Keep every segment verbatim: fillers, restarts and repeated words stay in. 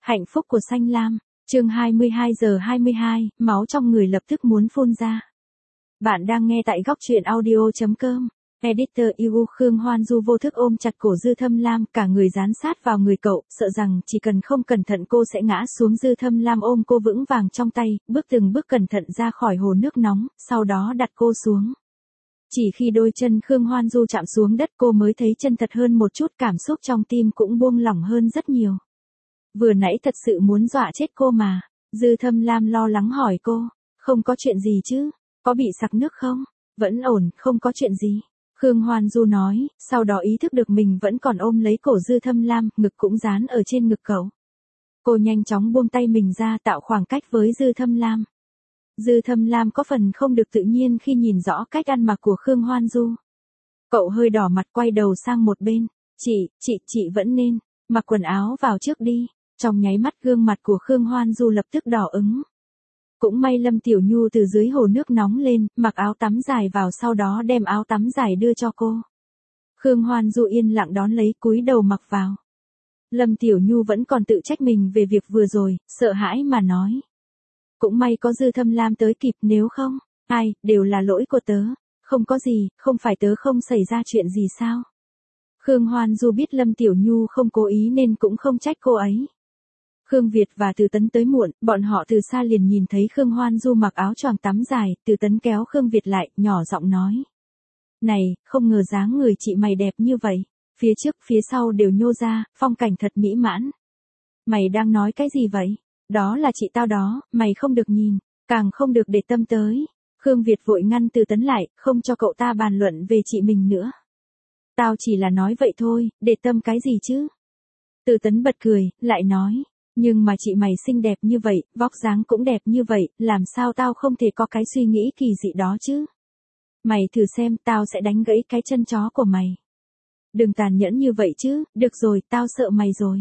Hạnh phúc của Xanh Lam, chương hai mươi hai giờ hai mươi hai, máu trong người lập tức muốn phun ra. Bạn đang nghe tại góc truyện audio chấm com. Editor Iu Khương Hoan Du vô thức ôm chặt cổ Dư Thâm Lam, cả người dán sát vào người cậu, sợ rằng chỉ cần không cẩn thận cô sẽ ngã xuống. Dư Thâm Lam ôm cô vững vàng trong tay, bước từng bước cẩn thận ra khỏi hồ nước nóng, sau đó đặt cô xuống. Chỉ khi đôi chân Khương Hoan Du chạm xuống đất cô mới thấy chân thật hơn một chút, cảm xúc trong tim cũng buông lỏng hơn rất nhiều. Vừa nãy thật sự muốn dọa chết cô mà. Dư Thâm Lam lo lắng hỏi cô, không có chuyện gì chứ, có bị sặc nước không? Vẫn ổn, không có chuyện gì. Khương Hoan Du nói, sau đó ý thức được mình vẫn còn ôm lấy cổ Dư Thâm Lam, ngực cũng dán ở trên ngực cậu. Cô nhanh chóng buông tay mình ra tạo khoảng cách với Dư Thâm Lam. Dư Thâm Lam có phần không được tự nhiên khi nhìn rõ cách ăn mặc của Khương Hoan Du. Cậu hơi đỏ mặt quay đầu sang một bên, chị, chị, chị vẫn nên, mặc quần áo vào trước đi. Trong nháy mắt gương mặt của Khương Hoan Du lập tức đỏ ứng. Cũng may Lâm Tiểu Nhu từ dưới hồ nước nóng lên, mặc áo tắm dài vào sau đó đem áo tắm dài đưa cho cô. Khương Hoan Du yên lặng đón lấy cúi đầu mặc vào. Lâm Tiểu Nhu vẫn còn tự trách mình về việc vừa rồi, sợ hãi mà nói. Cũng may có Dư Thâm Lam tới kịp, nếu không, ai, đều là lỗi của tớ. Không có gì, không phải tớ không xảy ra chuyện gì sao? Khương Hoan Du biết Lâm Tiểu Nhu không cố ý nên cũng không trách cô ấy. Khương Việt và Từ Tấn tới muộn, bọn họ từ xa liền nhìn thấy Khương Hoan Du mặc áo choàng tắm dài, Từ Tấn kéo Khương Việt lại, nhỏ giọng nói. Này, không ngờ dáng người chị mày đẹp như vậy, phía trước phía sau đều nhô ra, phong cảnh thật mỹ mãn. Mày đang nói cái gì vậy? Đó là chị tao đó, mày không được nhìn, càng không được để tâm tới. Khương Việt vội ngăn Từ Tấn lại, không cho cậu ta bàn luận về chị mình nữa. Tao chỉ là nói vậy thôi, để tâm cái gì chứ? Từ Tấn bật cười, lại nói. Nhưng mà chị mày xinh đẹp như vậy, vóc dáng cũng đẹp như vậy, làm sao tao không thể có cái suy nghĩ kỳ dị đó chứ? Mày thử xem, tao sẽ đánh gãy cái chân chó của mày. Đừng tàn nhẫn như vậy chứ, được rồi, tao sợ mày rồi.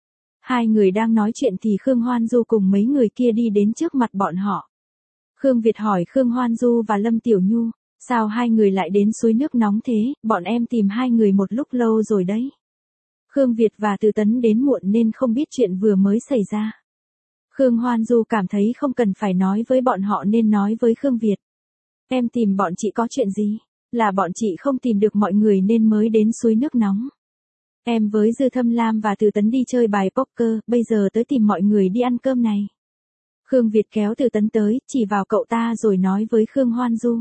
Hai người đang nói chuyện thì Khương Hoan Du cùng mấy người kia đi đến trước mặt bọn họ. Khương Việt hỏi Khương Hoan Du và Lâm Tiểu Nhu, sao hai người lại đến suối nước nóng thế, bọn em tìm hai người một lúc lâu rồi đấy. Khương Việt và Từ Tấn đến muộn nên không biết chuyện vừa mới xảy ra. Khương Hoan Du cảm thấy không cần phải nói với bọn họ nên nói với Khương Việt. Em tìm bọn chị có chuyện gì? Là bọn chị không tìm được mọi người nên mới đến suối nước nóng. Em với Dư Thâm Lam và Từ Tấn đi chơi bài poker, bây giờ tới tìm mọi người đi ăn cơm này. Khương Việt kéo Từ Tấn tới, chỉ vào cậu ta rồi nói với Khương Hoan Du.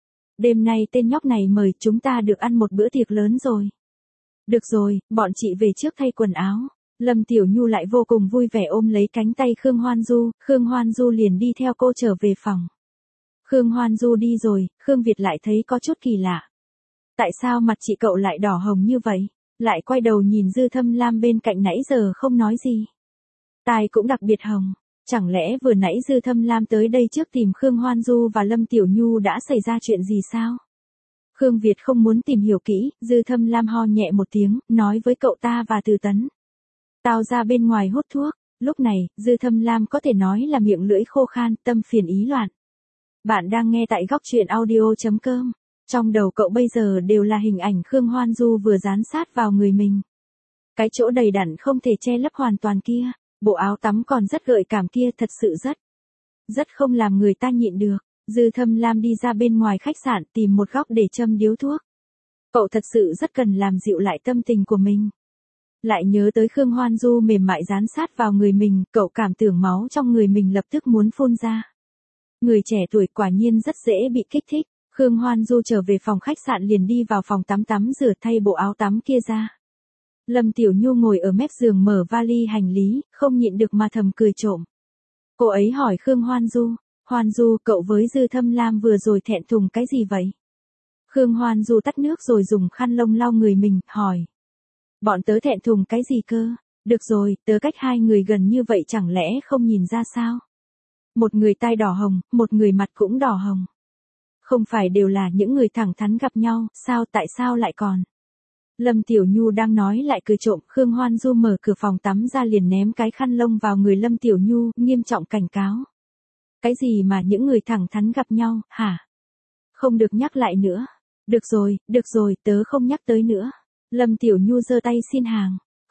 Đêm nay tên nhóc này mời chúng ta được ăn một bữa tiệc lớn rồi. Được rồi, bọn chị về trước thay quần áo. Lâm Tiểu Nhu lại vô cùng vui vẻ ôm lấy cánh tay Khương Hoan Du, Khương Hoan Du liền đi theo cô trở về phòng. Khương Hoan Du đi rồi, Khương Việt lại thấy có chút kỳ lạ. Tại sao mặt chị cậu lại đỏ hồng như vậy? Lại quay đầu nhìn Dư Thâm Lam bên cạnh nãy giờ không nói gì. Tai cũng đặc biệt hồng. Chẳng lẽ vừa nãy Dư Thâm Lam tới đây trước tìm Khương Hoan Du và Lâm Tiểu Nhu đã xảy ra chuyện gì sao? Khương Việt không muốn tìm hiểu kỹ, Dư Thâm Lam ho nhẹ một tiếng, nói với cậu ta và Từ Tấn. Tao ra bên ngoài hút thuốc. Lúc này, Dư Thâm Lam có thể nói là miệng lưỡi khô khan, tâm phiền ý loạn. Bạn đang nghe tại góc truyện audio chấm com. Trong đầu cậu bây giờ đều là hình ảnh Khương Hoan Du vừa dán sát vào người mình. Cái chỗ đầy đặn không thể che lấp hoàn toàn kia, bộ áo tắm còn rất gợi cảm kia thật sự rất, rất không làm người ta nhịn được. Dư Thâm Lam đi ra bên ngoài khách sạn tìm một góc để châm điếu thuốc. Cậu thật sự rất cần làm dịu lại tâm tình của mình. Lại nhớ tới Khương Hoan Du mềm mại dán sát vào người mình, cậu cảm tưởng máu trong người mình lập tức muốn phun ra. Người trẻ tuổi quả nhiên rất dễ bị kích thích. Khương Hoan Du trở về phòng khách sạn liền đi vào phòng tắm tắm rửa thay bộ áo tắm kia ra. Lâm Tiểu Nhu ngồi ở mép giường mở vali hành lý, không nhịn được mà thầm cười trộm. Cô ấy hỏi Khương Hoan Du. Hoan Du, cậu với Dư Thâm Lam vừa rồi thẹn thùng cái gì vậy? Khương Hoan Du tắt nước rồi dùng khăn lông lau người mình, hỏi. Bọn tớ thẹn thùng cái gì cơ? Được rồi, tớ cách hai người gần như vậy chẳng lẽ không nhìn ra sao? Một người tai đỏ hồng, một người mặt cũng đỏ hồng. Không phải đều là những người thẳng thắn gặp nhau, sao tại sao lại còn? Lâm Tiểu Nhu đang nói lại cười trộm, Khương Hoan Du mở cửa phòng tắm ra liền ném cái khăn lông vào người Lâm Tiểu Nhu, nghiêm trọng cảnh cáo. Cái gì mà những người thẳng thắn gặp nhau, hả? Không được nhắc lại nữa. Được rồi, được rồi, tớ không nhắc tới nữa. Lâm Tiểu Nhu giơ tay xin hàng.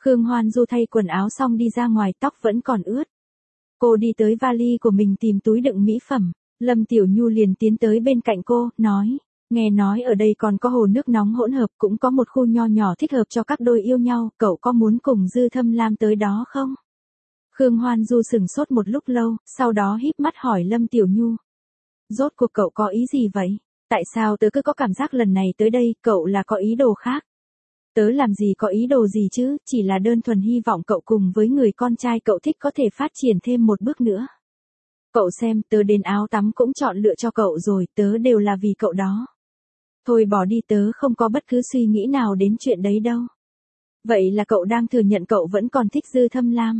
Khương Hoan Du thay quần áo xong đi ra ngoài, tóc vẫn còn ướt. Cô đi tới vali của mình tìm túi đựng mỹ phẩm. Lâm Tiểu Nhu liền tiến tới bên cạnh cô, nói, nghe nói ở đây còn có hồ nước nóng hỗn hợp, cũng có một khu nho nhỏ thích hợp cho các đôi yêu nhau, cậu có muốn cùng Dư Thâm Lam tới đó không? Khương Hoan Du sừng sốt một lúc lâu, sau đó híp mắt hỏi Lâm Tiểu Nhu. Rốt cuộc cậu có ý gì vậy? Tại sao tớ cứ có cảm giác lần này tới đây, cậu là có ý đồ khác? Tớ làm gì có ý đồ gì chứ, chỉ là đơn thuần hy vọng cậu cùng với người con trai cậu thích có thể phát triển thêm một bước nữa. Cậu xem, tớ đến áo tắm cũng chọn lựa cho cậu rồi, tớ đều là vì cậu đó. Thôi bỏ đi, tớ không có bất cứ suy nghĩ nào đến chuyện đấy đâu. Vậy là cậu đang thừa nhận cậu vẫn còn thích Dư Thâm Lam.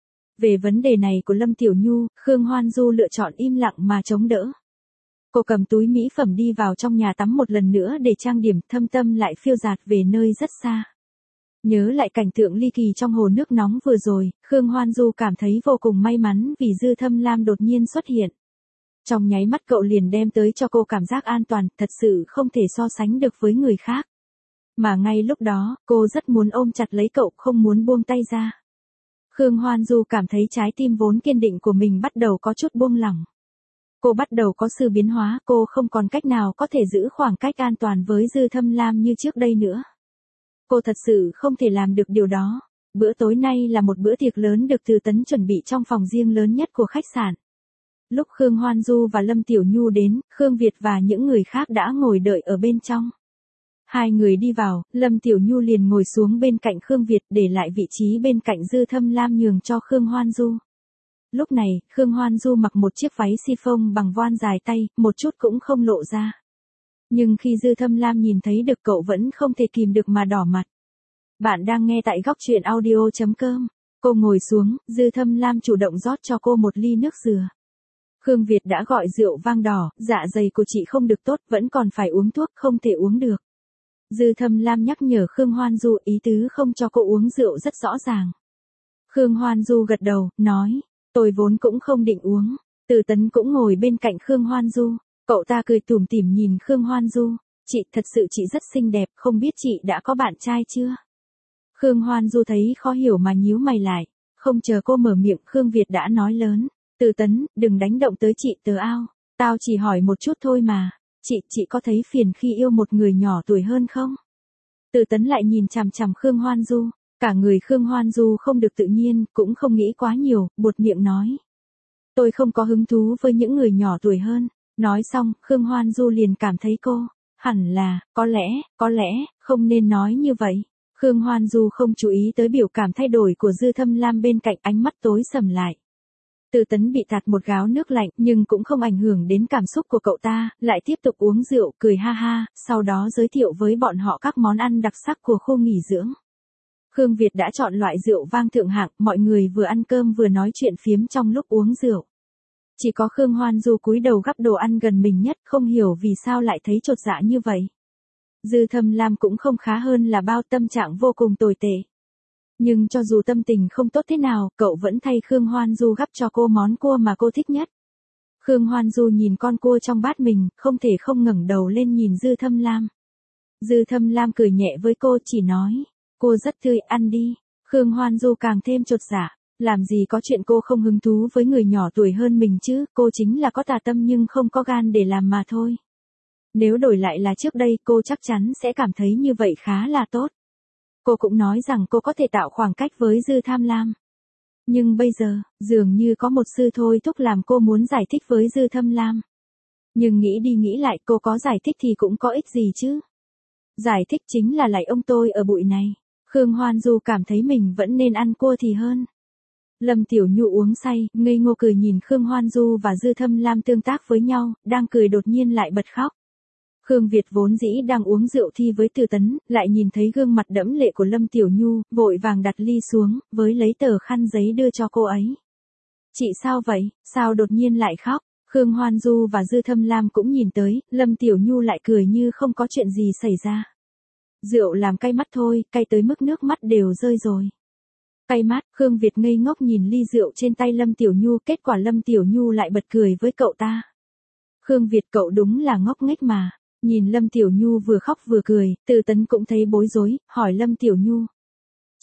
Về vấn đề này của Lâm Tiểu Nhu, Khương Hoan Du lựa chọn im lặng mà chống đỡ. Cô cầm túi mỹ phẩm đi vào trong nhà tắm một lần nữa để trang điểm, thâm tâm lại phiêu dạt về nơi rất xa. Nhớ lại cảnh tượng ly kỳ trong hồ nước nóng vừa rồi, Khương Hoan Du cảm thấy vô cùng may mắn vì Dư Thâm Lam đột nhiên xuất hiện. Trong nháy mắt cậu liền đem tới cho cô cảm giác an toàn, thật sự không thể so sánh được với người khác. Mà ngay lúc đó, cô rất muốn ôm chặt lấy cậu, không muốn buông tay ra. Khương Hoan Du cảm thấy trái tim vốn kiên định của mình bắt đầu có chút buông lỏng. Cô bắt đầu có sự biến hóa, cô không còn cách nào có thể giữ khoảng cách an toàn với Dư Thâm Lam như trước đây nữa. Cô thật sự không thể làm được điều đó. Bữa tối nay là một bữa tiệc lớn được Từ Tấn chuẩn bị trong phòng riêng lớn nhất của khách sạn. Lúc Khương Hoan Du và Lâm Tiểu Nhu đến, Khương Việt và những người khác đã ngồi đợi ở bên trong. Hai người đi vào, Lâm Tiểu Nhu liền ngồi xuống bên cạnh Khương Việt, để lại vị trí bên cạnh Dư Thâm Lam nhường cho Khương Hoan Du. Lúc này, Khương Hoan Du mặc một chiếc váy chiffon bằng voan dài tay, một chút cũng không lộ ra. Nhưng khi Dư Thâm Lam nhìn thấy được cậu vẫn không thể kìm được mà đỏ mặt. Bạn đang nghe tại góc truyện audio chấm com. Cô ngồi xuống, Dư Thâm Lam chủ động rót cho cô một ly nước dừa. Khương Việt đã gọi rượu vang đỏ, dạ dày của chị không được tốt, vẫn còn phải uống thuốc, không thể uống được. Dư Thâm Lam nhắc nhở Khương Hoan Du, ý tứ không cho cô uống rượu rất rõ ràng. Khương Hoan Du gật đầu, nói, tôi vốn cũng không định uống. Từ Tấn cũng ngồi bên cạnh Khương Hoan Du. Cậu ta cười tủm tỉm nhìn Khương Hoan Du. Chị, thật sự chị rất xinh đẹp, không biết chị đã có bạn trai chưa? Khương Hoan Du thấy khó hiểu mà nhíu mày lại. Không chờ cô mở miệng, Khương Việt đã nói lớn. Từ Tấn, đừng đánh động tới chị tớ ao. Tao chỉ hỏi một chút thôi mà. Chị, chị có thấy phiền khi yêu một người nhỏ tuổi hơn không? Từ Tấn lại nhìn chằm chằm Khương Hoan Du. Cả người Khương Hoan Du không được tự nhiên, cũng không nghĩ quá nhiều, buột miệng nói. Tôi không có hứng thú với những người nhỏ tuổi hơn. Nói xong, Khương Hoan Du liền cảm thấy cô, hẳn là, có lẽ, có lẽ, không nên nói như vậy. Khương Hoan Du không chú ý tới biểu cảm thay đổi của Dư Thâm Lam bên cạnh, ánh mắt tối sầm lại. Từ Tấn bị tạt một gáo nước lạnh, nhưng cũng không ảnh hưởng đến cảm xúc của cậu ta, lại tiếp tục uống rượu, cười ha ha, sau đó giới thiệu với bọn họ các món ăn đặc sắc của khu nghỉ dưỡng. Khương Việt đã chọn loại rượu vang thượng hạng, mọi người vừa ăn cơm vừa nói chuyện phiếm trong lúc uống rượu. Chỉ có Khương Hoan Du cúi đầu gắp đồ ăn gần mình nhất, không hiểu vì sao lại thấy chột dạ như vậy. Dư Thâm Lam cũng không khá hơn là bao, tâm trạng vô cùng tồi tệ. Nhưng cho dù tâm tình không tốt thế nào, cậu vẫn thay Khương Hoan Du gắp cho cô món cua mà cô thích nhất. Khương Hoan Du nhìn con cua trong bát mình, không thể không ngẩng đầu lên nhìn Dư Thâm Lam. Dư Thâm Lam cười nhẹ với cô, chỉ nói, cô rất tươi, ăn đi. Khương Hoan Du càng thêm chột dạ. Làm gì có chuyện cô không hứng thú với người nhỏ tuổi hơn mình chứ, cô chính là có tà tâm nhưng không có gan để làm mà thôi. Nếu đổi lại là trước đây, cô chắc chắn sẽ cảm thấy như vậy khá là tốt. Cô cũng nói rằng cô có thể tạo khoảng cách với Dư Tham Lam. Nhưng bây giờ, dường như có một sư thôi thúc làm cô muốn giải thích với Dư Thâm Lam. Nhưng nghĩ đi nghĩ lại, cô có giải thích thì cũng có ích gì chứ. Giải thích chính là lại ông tôi ở bụi này. Khương Hoan Du cảm thấy mình vẫn nên ăn cua thì hơn. Lâm Tiểu Nhu uống say, ngây ngô cười nhìn Khương Hoan Du và Dư Thâm Lam tương tác với nhau, đang cười đột nhiên lại bật khóc. Khương Việt vốn dĩ đang uống rượu thi với Từ Tấn, lại nhìn thấy gương mặt đẫm lệ của Lâm Tiểu Nhu, vội vàng đặt ly xuống, với lấy tờ khăn giấy đưa cho cô ấy. Chị sao vậy, sao đột nhiên lại khóc? Khương Hoan Du và Dư Thâm Lam cũng nhìn tới, Lâm Tiểu Nhu lại cười như không có chuyện gì xảy ra. Rượu làm cay mắt thôi, cay tới mức nước mắt đều rơi rồi. Cay mắt, Khương Việt ngây ngốc nhìn ly rượu trên tay Lâm Tiểu Nhu, kết quả Lâm Tiểu Nhu lại bật cười với cậu ta. Khương Việt, cậu đúng là ngốc nghếch mà. Nhìn Lâm Tiểu Nhu vừa khóc vừa cười, Từ Tấn cũng thấy bối rối, hỏi Lâm Tiểu Nhu.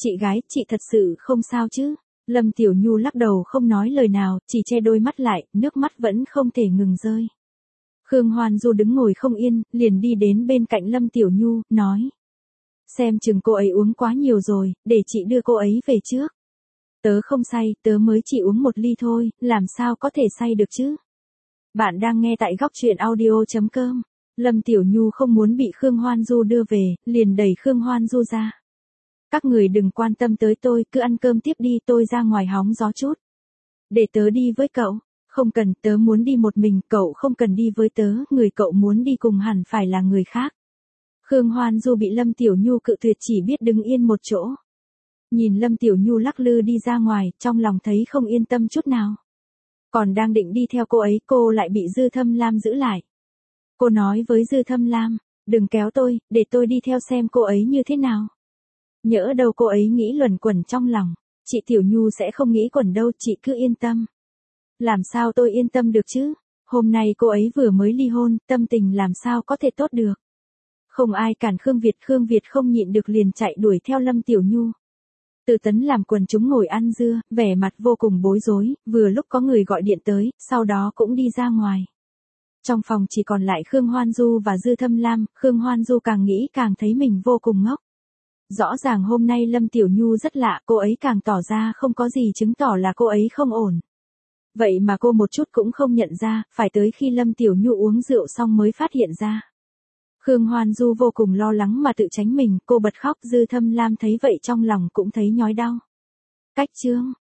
Chị gái, chị thật sự không sao chứ? Lâm Tiểu Nhu lắc đầu không nói lời nào, chỉ che đôi mắt lại, nước mắt vẫn không thể ngừng rơi. Khương Hoan Du đứng ngồi không yên, liền đi đến bên cạnh Lâm Tiểu Nhu, nói. Xem chừng cô ấy uống quá nhiều rồi, để chị đưa cô ấy về trước. Tớ không say, tớ mới chỉ uống một ly thôi, làm sao có thể say được chứ? Bạn đang nghe tại góc truyện audio.com. Lâm Tiểu Nhu không muốn bị Khương Hoan Du đưa về, liền đẩy Khương Hoan Du ra. Các người đừng quan tâm tới tôi, cứ ăn cơm tiếp đi, tôi ra ngoài hóng gió chút. Để tớ đi với cậu. Không cần, tớ muốn đi một mình, cậu không cần đi với tớ, người cậu muốn đi cùng hẳn phải là người khác. Khương Hoan Du bị Lâm Tiểu Nhu cự tuyệt chỉ biết đứng yên một chỗ. Nhìn Lâm Tiểu Nhu lắc lư đi ra ngoài, trong lòng thấy không yên tâm chút nào. Còn đang định đi theo cô ấy, cô lại bị Dư Thâm Lam giữ lại. Cô nói với Dư Thâm Lam, đừng kéo tôi, để tôi đi theo xem cô ấy như thế nào. Nhỡ đâu cô ấy nghĩ luẩn quẩn trong lòng, chị Tiểu Nhu sẽ không nghĩ quẩn đâu, chị cứ yên tâm. Làm sao tôi yên tâm được chứ? Hôm nay cô ấy vừa mới ly hôn, tâm tình làm sao có thể tốt được. Không ai cản Khương Việt, Khương Việt không nhịn được liền chạy đuổi theo Lâm Tiểu Nhu. Từ Tấn làm quần chúng ngồi ăn dưa, vẻ mặt vô cùng bối rối, vừa lúc có người gọi điện tới, sau đó cũng đi ra ngoài. Trong phòng chỉ còn lại Khương Hoan Du và Dư Thâm Lam, Khương Hoan Du càng nghĩ càng thấy mình vô cùng ngốc. Rõ ràng hôm nay Lâm Tiểu Nhu rất lạ, cô ấy càng tỏ ra không có gì chứng tỏ là cô ấy không ổn. Vậy mà cô một chút cũng không nhận ra, phải tới khi Lâm Tiểu Nhu uống rượu xong mới phát hiện ra. Khương Hoan Du vô cùng lo lắng mà tự tránh mình, cô bật khóc, Dư Thâm Lam thấy vậy trong lòng cũng thấy nhói đau. Cách chương,